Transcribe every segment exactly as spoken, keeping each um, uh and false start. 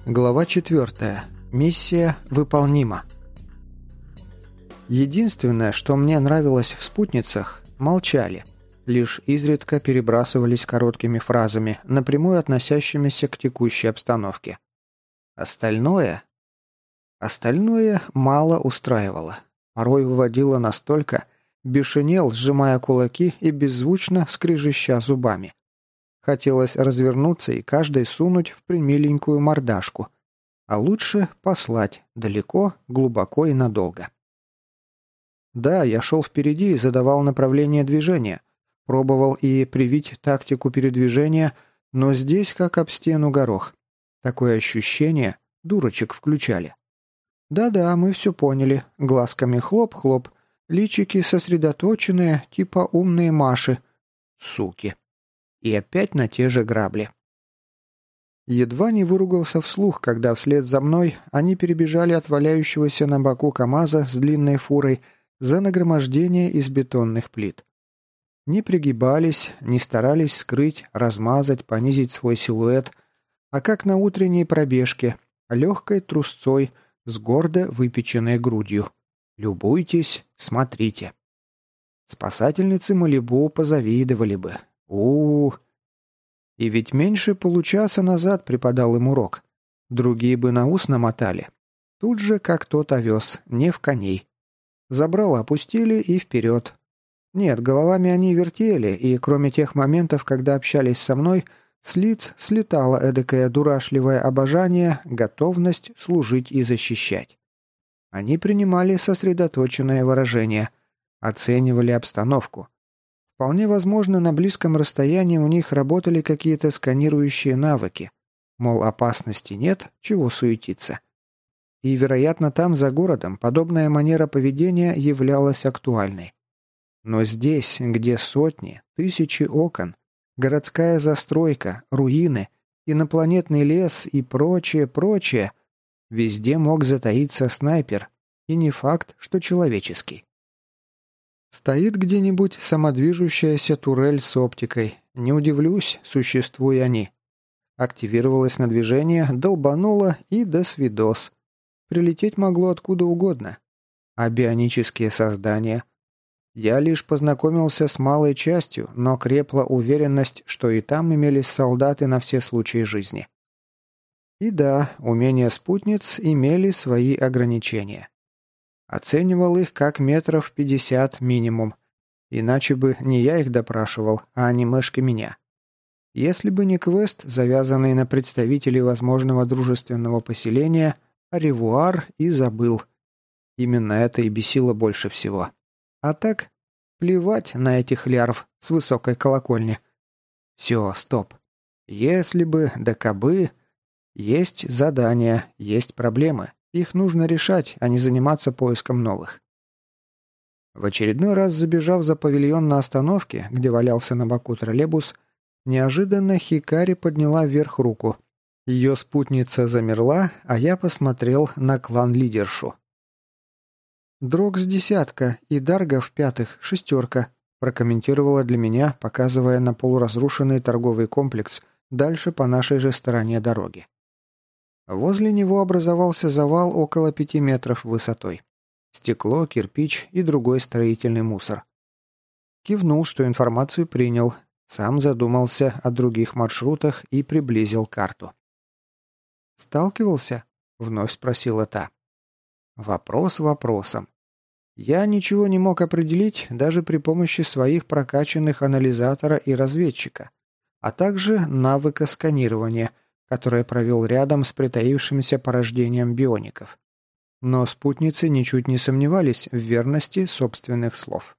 Глава четвертая. Миссия выполнима. Единственное, что мне нравилось в спутницах – молчали. Лишь изредка перебрасывались короткими фразами, напрямую относящимися к текущей обстановке. Остальное... Остальное мало устраивало. Порой выводило настолько, бешенел, сжимая кулаки и беззвучно скрежеща зубами. Хотелось развернуться и каждой сунуть в примиленькую мордашку. А лучше послать далеко, глубоко и надолго. Да, я шел впереди и задавал направление движения. Пробовал и привить тактику передвижения, но здесь как об стену горох. Такое ощущение, дурочек включали. Да-да, мы все поняли. Глазками хлоп-хлоп. Личики сосредоточенные, типа умные Маши. Суки. И опять на те же грабли. Едва не выругался вслух, когда вслед за мной они перебежали от валяющегося на боку КамАЗа с длинной фурой за нагромождение из бетонных плит. Не пригибались, не старались скрыть, размазать, понизить свой силуэт, а как на утренней пробежке, легкой трусцой, с гордо выпеченной грудью. Любуйтесь, смотрите. Спасательницы Малибу позавидовали бы. У-у-у. И ведь меньше получаса назад преподал им урок. Другие бы на ус намотали. Тут же, как тот овес, не в коней. Забрало опустили и вперед. Нет, головами они вертели, и кроме тех моментов, когда общались со мной, с лиц слетало эдакое дурашливое обожание, готовность служить и защищать. Они принимали сосредоточенное выражение, оценивали обстановку. Вполне возможно, на близком расстоянии у них работали какие-то сканирующие навыки. Мол, опасности нет, чего суетиться. И, вероятно, там, за городом, подобная манера поведения являлась актуальной. Но здесь, где сотни, тысячи окон, городская застройка, руины, инопланетный лес и прочее, прочее, везде мог затаиться снайпер, и не факт, что человеческий. Стоит где-нибудь самодвижущаяся турель с оптикой. Не удивлюсь, существуя они. Активировалась на движение, долбанула и до свидос. Прилететь могло откуда угодно. А бионические создания? Я лишь познакомился с малой частью, но крепла уверенность, что и там имелись солдаты на все случаи жизни. И да, умения спутниц имели свои ограничения. Оценивал их как метров пятьдесят минимум. Иначе бы не я их допрашивал, а анимешка меня. Если бы не квест, завязанный на представителей возможного дружественного поселения, аревуар и забыл. Именно это и бесило больше всего. А так, плевать на этих лярв с высокой колокольни. Все, стоп. Если бы, да кабы... Есть задания, есть проблемы. Их нужно решать, а не заниматься поиском новых. В очередной раз, забежав за павильон на остановке, где валялся на боку троллейбус, неожиданно Хикари подняла вверх руку. Ее спутница замерла, а я посмотрел на клан-лидершу. «Дрогс десятка и Даргов пятых шестерка», прокомментировала для меня, показывая на полуразрушенный торговый комплекс дальше по нашей же стороне дороги. Возле него образовался завал около пяти метров высотой. Стекло, кирпич и другой строительный мусор. Кивнул, что информацию принял, сам задумался о других маршрутах и приблизил карту. «Сталкивался?» — вновь спросила та. Вопрос вопросом. Я ничего не мог определить даже при помощи своих прокачанных анализатора и разведчика, а также навыка сканирования, которое провел рядом с притаившимся порождением биоников. Но спутницы ничуть не сомневались в верности собственных слов.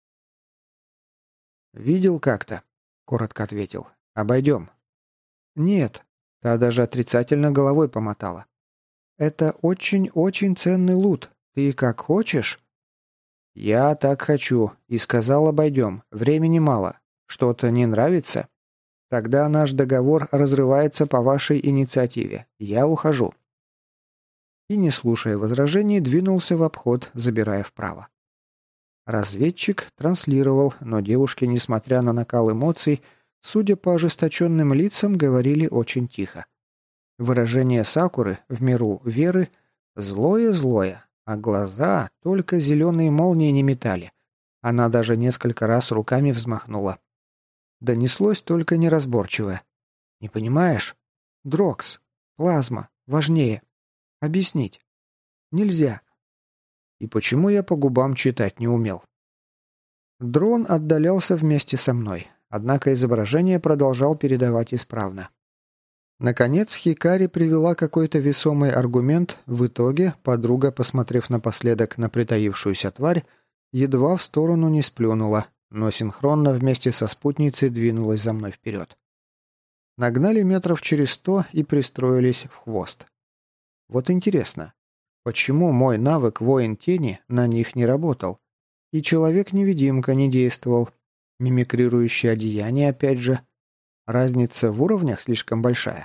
«Видел как-то», — коротко ответил. «Обойдем». «Нет», — та даже отрицательно головой помотала. «Это очень-очень ценный лут. Ты как хочешь?» «Я так хочу. И сказал, обойдем. Времени мало. Что-то не нравится?» «Тогда наш договор разрывается по вашей инициативе. Я ухожу». И, не слушая возражений, двинулся в обход, забирая вправо. Разведчик транслировал, но девушки, несмотря на накал эмоций, судя по ожесточенным лицам, говорили очень тихо. Выражение Сакуры в миру веры злое-злое, а глаза только зеленые молнии не метали. Она даже несколько раз руками взмахнула. Донеслось только неразборчивое. «Не понимаешь? Дрокс. Плазма. Важнее. Объяснить. Нельзя». И почему я по губам читать не умел? Дрон отдалялся вместе со мной, однако изображение продолжал передавать исправно. Наконец Хикари привела какой-то весомый аргумент, в итоге подруга, посмотрев напоследок на притаившуюся тварь, едва в сторону не сплюнула, но синхронно вместе со спутницей двинулась за мной вперед. Нагнали метров через сто и пристроились в хвост. Вот интересно, почему мой навык воин тени на них не работал? И человек-невидимка не действовал. Мимикрирующее одеяние опять же. Разница в уровнях слишком большая.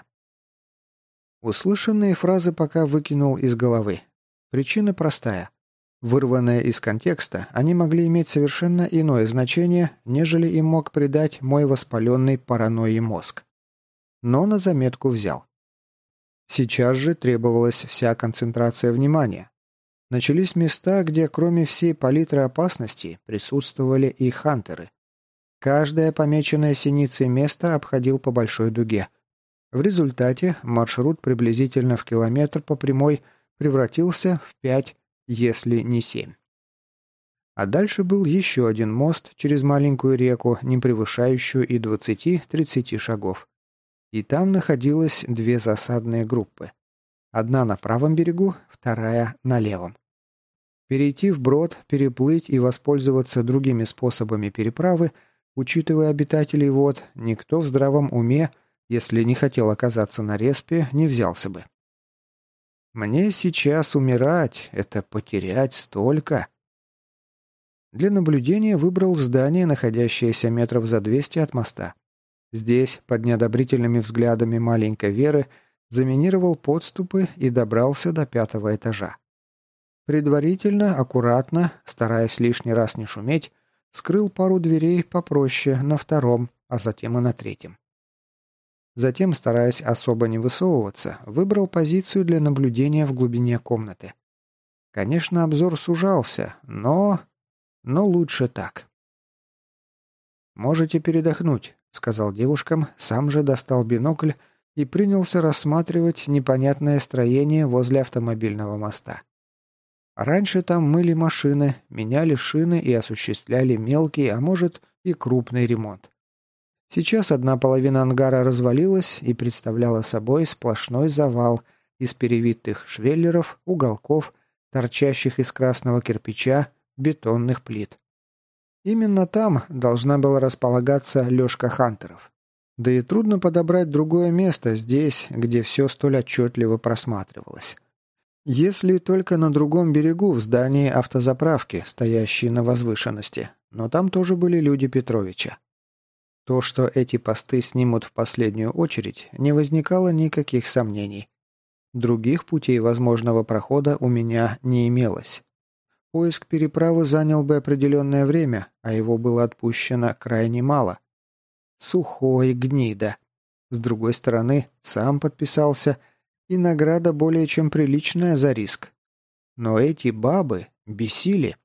Услышанные фразы пока выкинул из головы. Причина простая. Вырванные из контекста, они могли иметь совершенно иное значение, нежели им мог придать мой воспаленный паранойей мозг. Но на заметку взял. Сейчас же требовалась вся концентрация внимания. Начались места, где кроме всей палитры опасностей присутствовали и хантеры. Каждое помеченное синицей место обходил по большой дуге. В результате маршрут приблизительно в километр по прямой превратился в пять, если не семь. А дальше был еще один мост через маленькую реку, не превышающую и двадцати-тридцати шагов. И там находилось две засадные группы. Одна на правом берегу, вторая на левом. Перейти вброд, переплыть и воспользоваться другими способами переправы, учитывая обитателей вод, никто в здравом уме, если не хотел оказаться на респе, не взялся бы. Мне сейчас умирать — это потерять столько. Для наблюдения выбрал здание, находящееся метров за двести от моста. Здесь, под неодобрительными взглядами маленькой Веры, заминировал подступы и добрался до пятого этажа. Предварительно, аккуратно, стараясь лишний раз не шуметь, скрыл пару дверей попроще на втором, а затем и на третьем. Затем, стараясь особо не высовываться, выбрал позицию для наблюдения в глубине комнаты. Конечно, обзор сужался, но... но лучше так. «Можете передохнуть», — сказал девушкам, сам же достал бинокль и принялся рассматривать непонятное строение возле автомобильного моста. Раньше там мыли машины, меняли шины и осуществляли мелкий, а может и крупный ремонт. Сейчас одна половина ангара развалилась и представляла собой сплошной завал из перевитых швеллеров, уголков, торчащих из красного кирпича, бетонных плит. Именно там должна была располагаться лёжка хантеров. Да и трудно подобрать другое место здесь, где все столь отчетливо просматривалось. Если только на другом берегу в здании автозаправки, стоящей на возвышенности, но там тоже были люди Петровича. То, что эти посты снимут в последнюю очередь, не возникало никаких сомнений. Других путей возможного прохода у меня не имелось. Поиск переправы занял бы определенное время, а его было отпущено крайне мало. Сухой гнида. С другой стороны, сам подписался, и награда более чем приличная за риск. Но эти бабы бесили.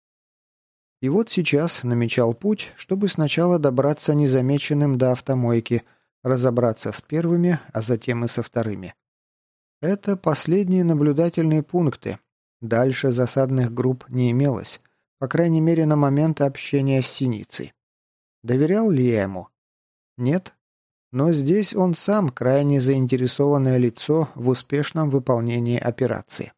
И вот сейчас намечал путь, чтобы сначала добраться незамеченным до автомойки, разобраться с первыми, а затем и со вторыми. Это последние наблюдательные пункты. Дальше засадных групп не имелось, по крайней мере на момент общения с Синицей. Доверял ли я ему? Нет. Но здесь он сам крайне заинтересованное лицо в успешном выполнении операции.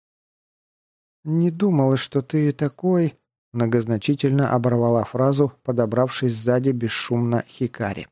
«Не думала, что ты такой...» Многозначительно оборвала фразу, подобравшись сзади бесшумно Хикари.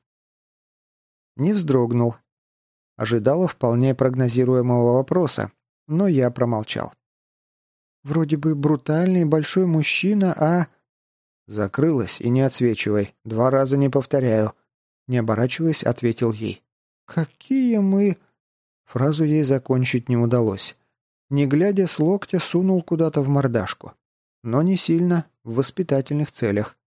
Не вздрогнул. Ожидала вполне прогнозируемого вопроса, но я промолчал. «Вроде бы брутальный большой мужчина, а...» «Закрылась и не отсвечивай. Два раза не повторяю». Не оборачиваясь, ответил ей. «Какие мы...» Фразу ей закончить не удалось. Не глядя с локтя, сунул куда-то в мордашку. Но не сильно, в воспитательных целях.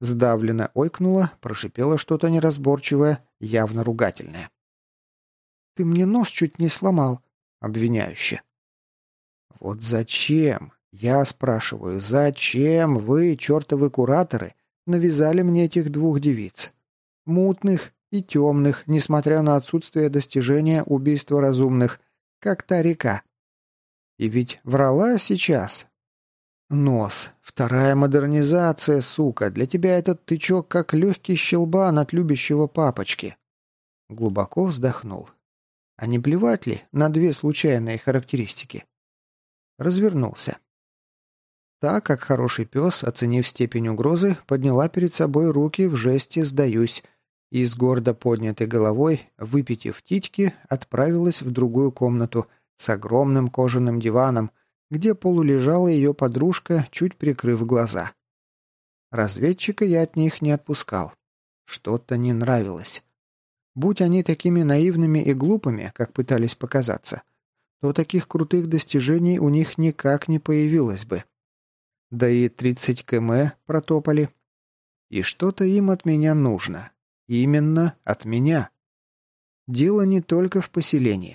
Сдавленно ойкнула, прошипела что-то неразборчивое, явно ругательное. Ты мне нос чуть не сломал», — обвиняюще. «Вот зачем, я спрашиваю, зачем вы, чертовы кураторы, навязали мне этих двух девиц? Мутных и темных, несмотря на отсутствие достижения убийства разумных, как та река. И ведь врала сейчас. Нос. Вторая модернизация, сука. Для тебя этот тычок как легкий щелбан от любящего папочки». Глубоко вздохнул. А не плевать ли на две случайные характеристики? Развернулся. Та, как хороший пес, оценив степень угрозы, подняла перед собой руки в жесте «сдаюсь» и с гордо поднятой головой, выпитив титьки, отправилась в другую комнату с огромным кожаным диваном, где полулежала ее подружка, чуть прикрыв глаза. Разведчика я от них не отпускал. Что-то не нравилось. Будь они такими наивными и глупыми, как пытались показаться, то таких крутых достижений у них никак не появилось бы. Да и тридцать километров протопали. И что-то им от меня нужно. Именно от меня. Дело не только в поселении.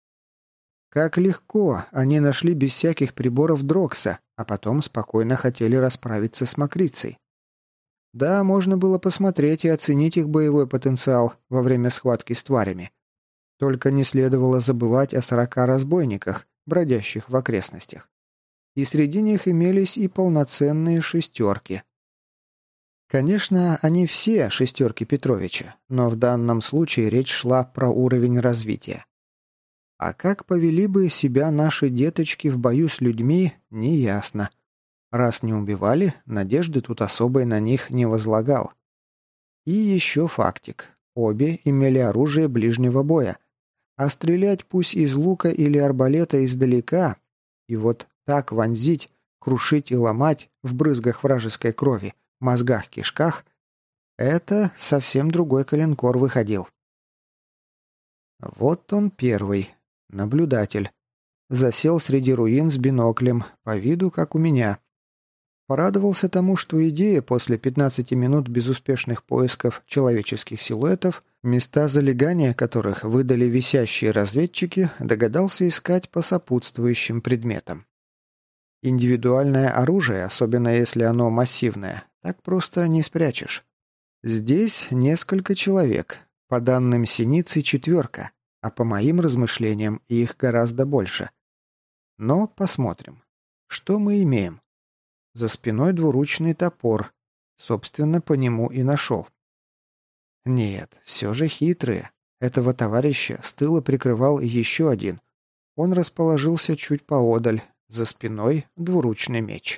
Как легко они нашли без всяких приборов Дрокса, а потом спокойно хотели расправиться с Мокрицей. Да, можно было посмотреть и оценить их боевой потенциал во время схватки с тварями. Только не следовало забывать о сорока разбойниках, бродящих в окрестностях. И среди них имелись и полноценные шестерки. Конечно, они все шестерки Петровича, но в данном случае речь шла про уровень развития. А как повели бы себя наши деточки в бою с людьми, неясно. Раз не убивали, надежды тут особой на них не возлагал. И еще фактик. Обе имели оружие ближнего боя. А стрелять пусть из лука или арбалета издалека, и вот так вонзить, крушить и ломать в брызгах вражеской крови, мозгах, кишках, это совсем другой коленкор выходил. Вот он первый, наблюдатель. Засел среди руин с биноклем, по виду как у меня. Порадовался тому, что идея после пятнадцати минут безуспешных поисков человеческих силуэтов, места залегания которых выдали висящие разведчики, догадался искать по сопутствующим предметам. Индивидуальное оружие, особенно если оно массивное, так просто не спрячешь. Здесь несколько человек, по данным Синицы четверка, а по моим размышлениям их гораздо больше. Но посмотрим. Что мы имеем? За спиной двуручный топор. Собственно, по нему и нашел. Нет, все же хитрые. Этого товарища с тыла прикрывал еще один. Он расположился чуть поодаль. За спиной двуручный меч.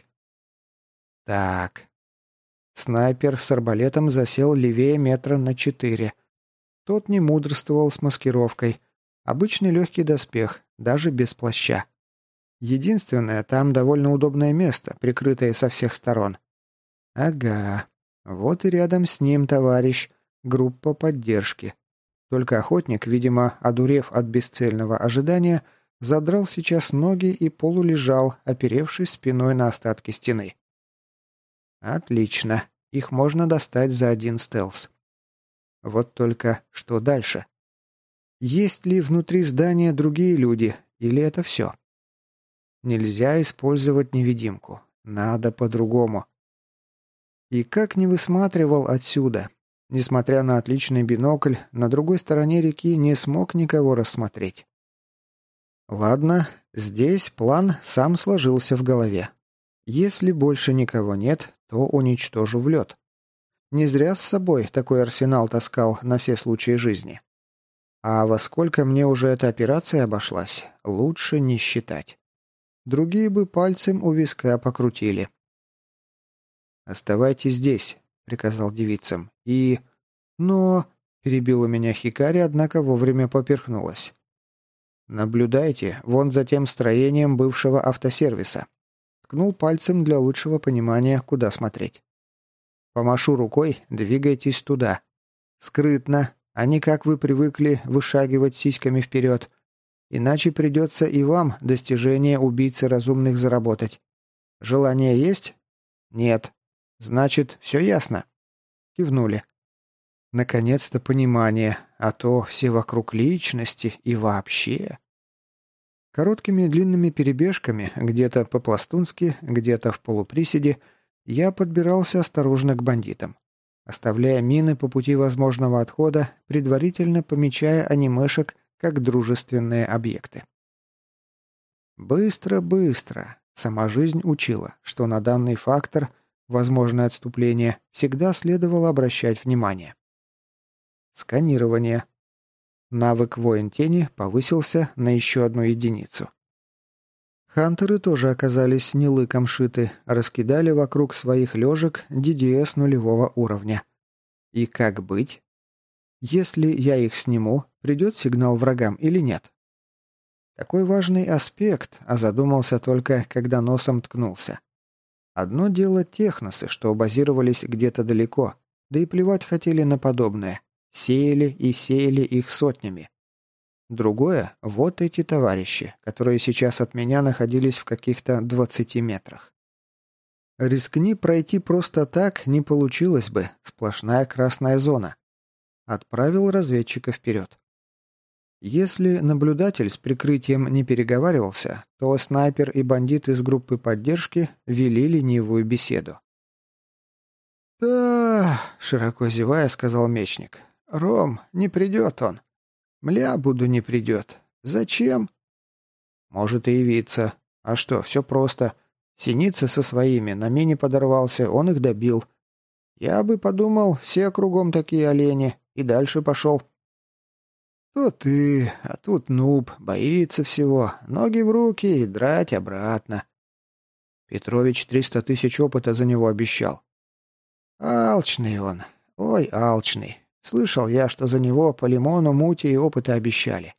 Так. Снайпер с арбалетом засел левее метра на четыре. Тот не мудрствовал с маскировкой. Обычный легкий доспех, даже без плаща. Единственное, там довольно удобное место, прикрытое со всех сторон. Ага. Вот и рядом с ним товарищ. Группа поддержки. Только охотник, видимо, одурев от бесцельного ожидания, задрал сейчас ноги и полулежал, оперевшись спиной на остатки стены. Отлично. Их можно достать за один стелс. Вот только что дальше? Есть ли внутри здания другие люди, или это все? Нельзя использовать невидимку. Надо по-другому. И как не высматривал отсюда, несмотря на отличный бинокль, на другой стороне реки не смог никого рассмотреть. Ладно, здесь план сам сложился в голове. Если больше никого нет, то уничтожу в лед. Не зря с собой такой арсенал таскал на все случаи жизни. А во сколько мне уже эта операция обошлась, лучше не считать. Другие бы пальцем у виска покрутили. «Оставайтесь здесь», — приказал девицам. «И...» «Но...» — перебила меня Хикари, однако вовремя поперхнулась. «Наблюдайте вон за тем строением бывшего автосервиса». Ткнул пальцем для лучшего понимания, куда смотреть. «Помашу рукой, двигайтесь туда. Скрытно, а не как вы привыкли вышагивать сиськами вперед. Иначе придется и вам достижение убийцы разумных заработать. Желание есть? Нет. Значит, все ясно?» Кивнули. Наконец-то понимание, а то все вокруг личности и вообще. Короткими и длинными перебежками, где-то по-пластунски, где-то в полуприседе, я подбирался осторожно к бандитам, оставляя мины по пути возможного отхода, предварительно помечая анимешек как дружественные объекты. Быстро-быстро. Сама жизнь учила, что на данный фактор, возможное отступление, всегда следовало обращать внимание. Сканирование. Навык воин тени повысился на еще одну единицу. Хантеры тоже оказались не лыком шиты, раскидали вокруг своих лежек ди ди эс нулевого уровня. И как быть? Если я их сниму, придет сигнал врагам или нет? Такой важный аспект, а задумался только, когда носом ткнулся. Одно дело техносы, что базировались где-то далеко, да и плевать хотели на подобное. Сеяли и сеяли их сотнями. Другое – вот эти товарищи, которые сейчас от меня находились в каких-то двадцати метрах. Рискни пройти просто так, не получилось бы, сплошная красная зона. Отправил разведчика вперед. Если наблюдатель с прикрытием не переговаривался, то снайпер и бандит из группы поддержки вели ленивую беседу. «Да», — широко зевая, сказал мечник, — «Ром, не придет он. Мля буду не придет. Зачем?» «Может и явиться. А что, все просто. Синица со своими, на мине подорвался, он их добил. Я бы подумал, все кругом такие олени, и дальше пошел». «То ты, а тут нуб, боится всего, ноги в руки и драть обратно». Петрович триста тысяч опыта за него обещал. «Алчный он, ой, алчный. Слышал я, что за него по лимону, мути и опыты обещали».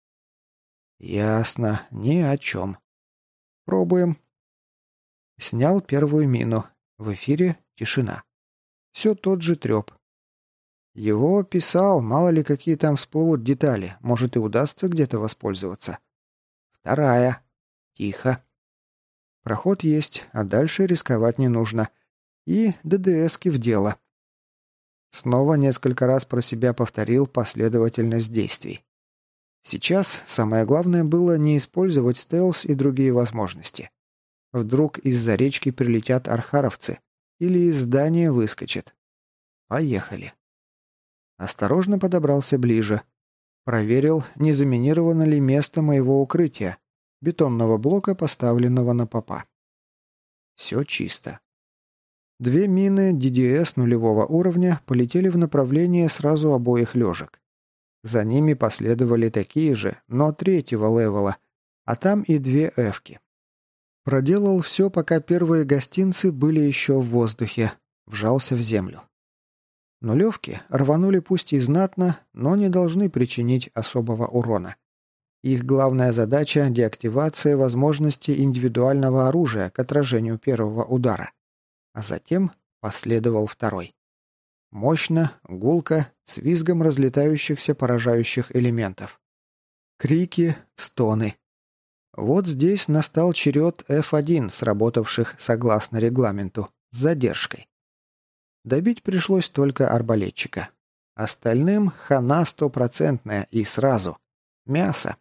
«Ясно, ни о чем. Пробуем». Снял первую мину. В эфире тишина. Все тот же треп. Его писал, мало ли какие там всплывут детали, может и удастся где-то воспользоваться. Вторая. Тихо. Проход есть, а дальше рисковать не нужно. И ДДСки в дело. Снова несколько раз про себя повторил последовательность действий. Сейчас самое главное было не использовать стелс и другие возможности. Вдруг из-за речки прилетят архаровцы или из здания выскочат. Поехали. Осторожно подобрался ближе. Проверил, не заминировано ли место моего укрытия, бетонного блока, поставленного на попа. Все чисто. Две мины ди ди эс нулевого уровня полетели в направлении сразу обоих лежек. За ними последовали такие же, но третьего левела, а там и две эвки. Проделал все, пока первые гостинцы были еще в воздухе, вжался в землю. Нулевки рванули пусть и знатно, но не должны причинить особого урона. Их главная задача – деактивация возможности индивидуального оружия к отражению первого удара. А затем последовал второй. Мощно, гулко, с визгом разлетающихся поражающих элементов. Крики, стоны. Вот здесь настал черед эф один, сработавших согласно регламенту, с задержкой. Добить пришлось только арбалетчика. Остальным хана стопроцентная и сразу. Мясо.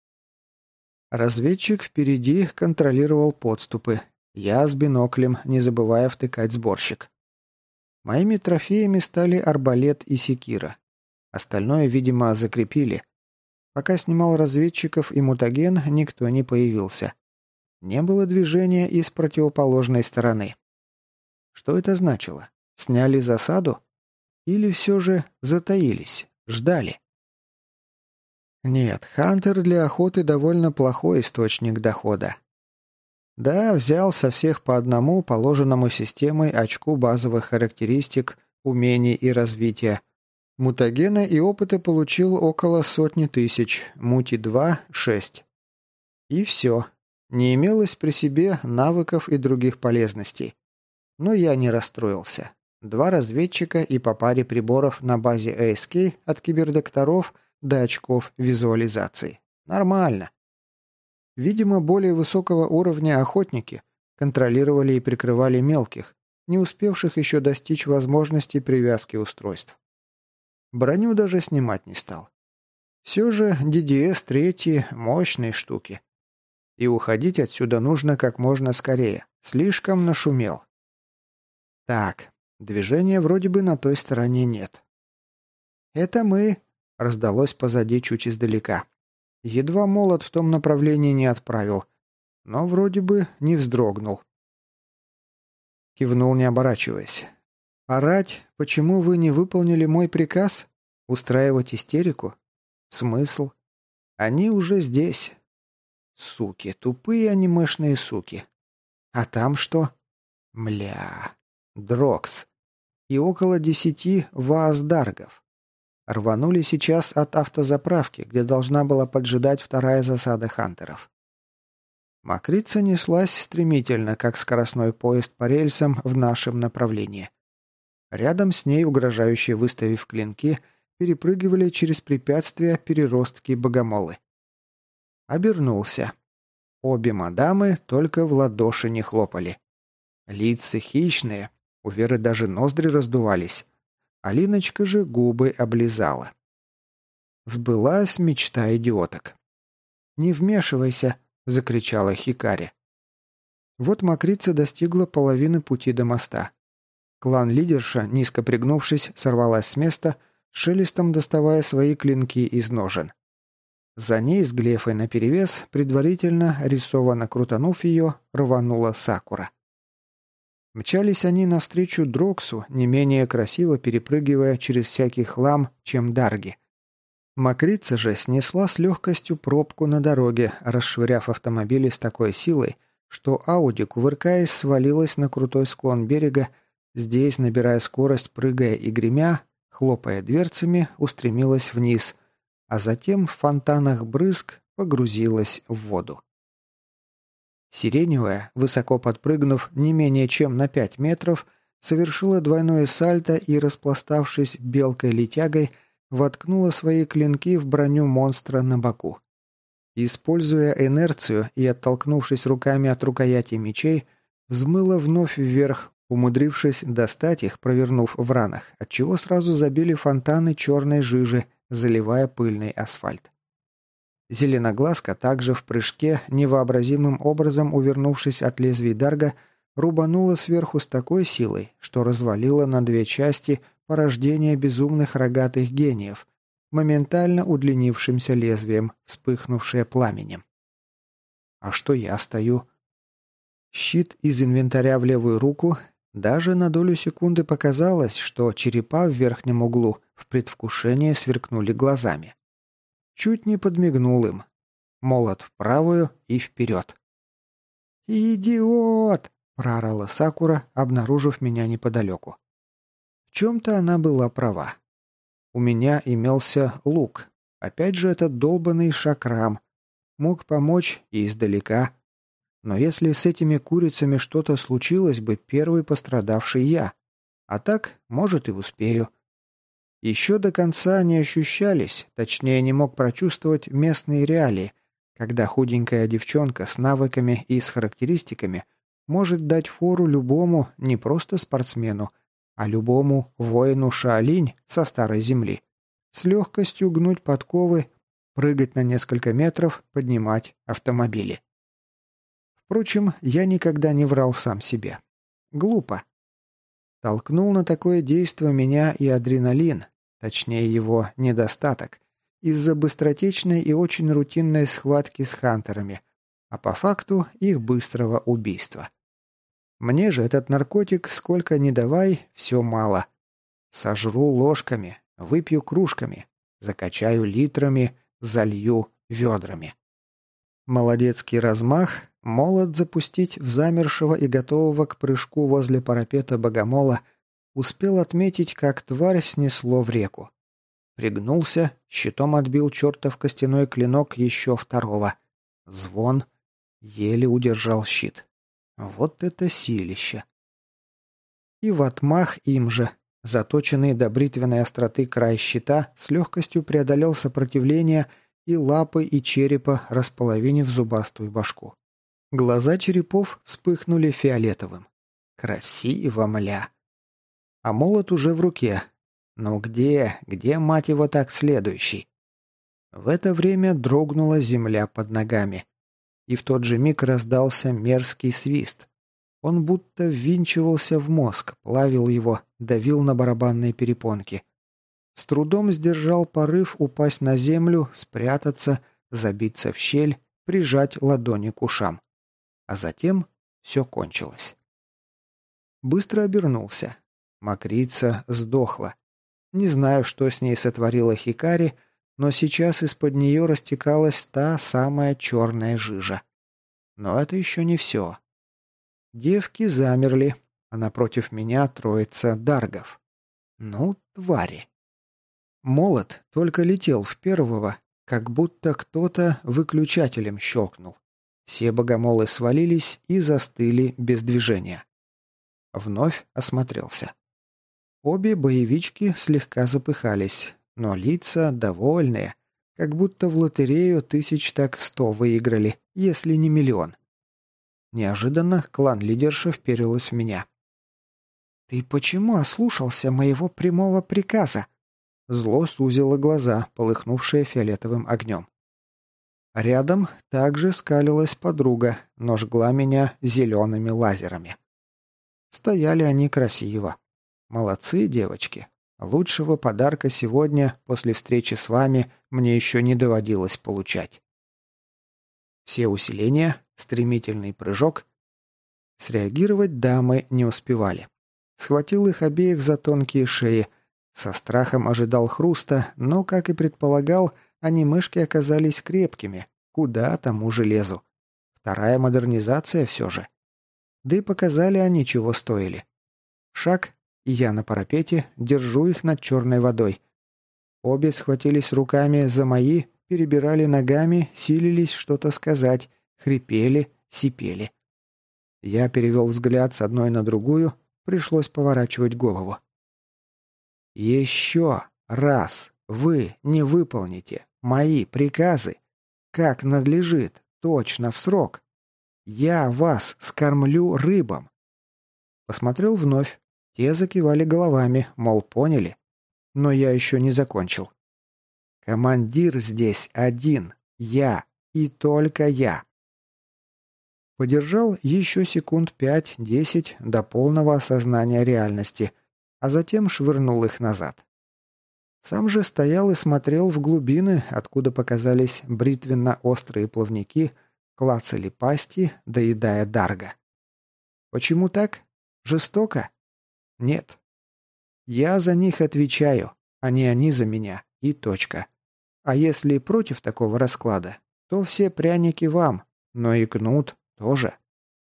Разведчик впереди контролировал подступы. Я с биноклем, не забывая втыкать сборщик. Моими трофеями стали арбалет и секира. Остальное, видимо, закрепили. Пока снимал разведчиков и мутаген, никто не появился. Не было движения и с противоположной стороны. Что это значило? Сняли засаду? Или все же затаились, ждали? Нет, Хантер для охоты довольно плохой источник дохода. Да, взял со всех по одному положенному системой очку базовых характеристик, умений и развития. Мутагена и опыта получил около сотни тысяч, мути два – шесть. И все. Не имелось при себе навыков и других полезностей. Но я не расстроился. Два разведчика и по паре приборов на базе эй эс кей от кибердокторов до очков визуализации. Нормально. Видимо, более высокого уровня охотники контролировали и прикрывали мелких, не успевших еще достичь возможности привязки устройств. Броню даже снимать не стал. Все же ди ди эс-три мощные штуки. И уходить отсюда нужно как можно скорее. Слишком нашумел. Так, движения вроде бы на той стороне нет. «Это мы», — раздалось позади чуть издалека. Едва молот в том направлении не отправил, но вроде бы не вздрогнул. Кивнул, не оборачиваясь. «Орать, почему вы не выполнили мой приказ? Устраивать истерику? Смысл? Они уже здесь. Суки, тупые анимешные суки. А там что? Мля. Дрокс. И около десяти вааздаргов. Рванули сейчас от автозаправки, где должна была поджидать вторая засада хантеров. Мокрица неслась стремительно, как скоростной поезд по рельсам в нашем направлении. Рядом с ней, угрожающе выставив клинки, перепрыгивали через препятствия переростки-богомолы. Обернулся. Обе мадамы только в ладоши не хлопали. Лица хищные, у Веры даже ноздри раздувались. Алиночка же губы облизала. Сбылась мечта идиоток. «Не вмешивайся!» — закричала Хикари. Вот Мокрица достигла половины пути до моста. Клан-лидерша, низко пригнувшись, сорвалась с места, шелестом доставая свои клинки из ножен. За ней с глефой наперевес, предварительно рисованно крутанув ее, рванула Сакура. Мчались они навстречу Дроксу, не менее красиво перепрыгивая через всякий хлам, чем дарги. Мокрица же снесла с легкостью пробку на дороге, расшвыряв автомобили с такой силой, что Ауди, кувыркаясь, свалилась на крутой склон берега, здесь, набирая скорость, прыгая и гремя, хлопая дверцами, устремилась вниз, а затем в фонтанах брызг погрузилась в воду. Сиреневая, высоко подпрыгнув не менее чем на пять метров, совершила двойное сальто и, распластавшись белкой-летягой, воткнула свои клинки в броню монстра на боку. Используя инерцию и оттолкнувшись руками от рукояти мечей, взмыла вновь вверх, умудрившись достать их, провернув в ранах, отчего сразу забили фонтаны черной жижи, заливая пыльный асфальт. Зеленоглазка также в прыжке, невообразимым образом увернувшись от лезвий дарга, рубанула сверху с такой силой, что развалила на две части порождение безумных рогатых гениев, моментально удлинившимся лезвием, вспыхнувшее пламенем. А что я стою? Щит из инвентаря в левую руку. Даже на долю секунды показалось, что черепа в верхнем углу в предвкушении сверкнули глазами. Чуть не подмигнул им. Молот в правую и вперед. «Идиот!» – проорала Сакура, обнаружив меня неподалеку. В чем-то она была права. У меня имелся лук. Опять же этот долбанный шакрам. Мог помочь и издалека. Но если с этими курицами что-то случилось бы, первый пострадавший я. А так, может, и успею. Еще до конца не ощущались, точнее не мог прочувствовать местные реалии, когда худенькая девчонка с навыками и с характеристиками может дать фору любому не просто спортсмену, а любому воину Шаолинь со старой земли. С легкостью гнуть подковы, прыгать на несколько метров, поднимать автомобили. Впрочем, я никогда не врал сам себе. Глупо. Толкнул на такое действо меня и адреналин, точнее его недостаток, из-за быстротечной и очень рутинной схватки с хантерами, а по факту их быстрого убийства. Мне же этот наркотик, сколько ни давай, все мало. Сожру ложками, выпью кружками, закачаю литрами, залью ведрами. Молодецкий размах, молот запустить в замершего и готового к прыжку возле парапета богомола, успел отметить, как тварь снесло в реку. Пригнулся, щитом отбил чертов костяной клинок еще второго. Звон. Еле удержал щит. Вот это силище. И в отмах им же. Заточенный до бритвенной остроты край щита с легкостью преодолел сопротивление и лапы, и черепа, располовинив зубастую башку. Глаза черепов вспыхнули фиолетовым. Красиво, мля. А молот уже в руке. Но где, где, мать его, так следующий? В это время дрогнула земля под ногами. И в тот же миг раздался мерзкий свист. Он будто ввинчивался в мозг, плавил его, давил на барабанные перепонки. С трудом сдержал порыв упасть на землю, спрятаться, забиться в щель, прижать ладони к ушам. А затем все кончилось. Быстро обернулся. Мокрица сдохла. Не знаю, что с ней сотворила Хикари, но сейчас из-под нее растекалась та самая черная жижа. Но это еще не все. Девки замерли, а напротив меня троица даргов. Ну, твари. Молот только летел в первого, как будто кто-то выключателем щелкнул. Все богомолы свалились и застыли без движения. Вновь осмотрелся. Обе боевички слегка запыхались, но лица довольные, как будто в лотерею тысяч так сто выиграли, если не миллион. Неожиданно клан-лидерша вперилась в меня. «Ты почему ослушался моего прямого приказа?» Зло сузило глаза, полыхнувшие фиолетовым огнем. Рядом также скалилась подруга, но жгла меня зелеными лазерами. Стояли они красиво. Молодцы, девочки. Лучшего подарка сегодня, после встречи с вами, мне еще не доводилось получать. Все усиления, стремительный прыжок. Среагировать дамы не успевали. Схватил их обеих за тонкие шеи. Со страхом ожидал хруста, но, как и предполагал, анимешки оказались крепкими. Куда тому железу? Вторая модернизация все же. Да и показали они, чего стоили. Шаг, и я на парапете держу их над черной водой. Обе схватились руками за мои, перебирали ногами, силились что-то сказать, хрипели, сипели. Я перевел взгляд с одной на другую, пришлось поворачивать голову. «Еще раз вы не выполните мои приказы, как надлежит, точно в срок, я вас скормлю рыбам». Посмотрел вновь. Те закивали головами, мол, поняли. Но я еще не закончил. Командир здесь один. Я. И только я. Подержал еще секунд пять-десять до полного осознания реальности, а затем швырнул их назад. Сам же стоял и смотрел в глубины, откуда показались бритвенно-острые плавники, клацали пасти, доедая дарга. Почему так? Жестоко? Нет. Я за них отвечаю, а не они за меня, и точка. А если против такого расклада, то все пряники вам, но и кнут тоже.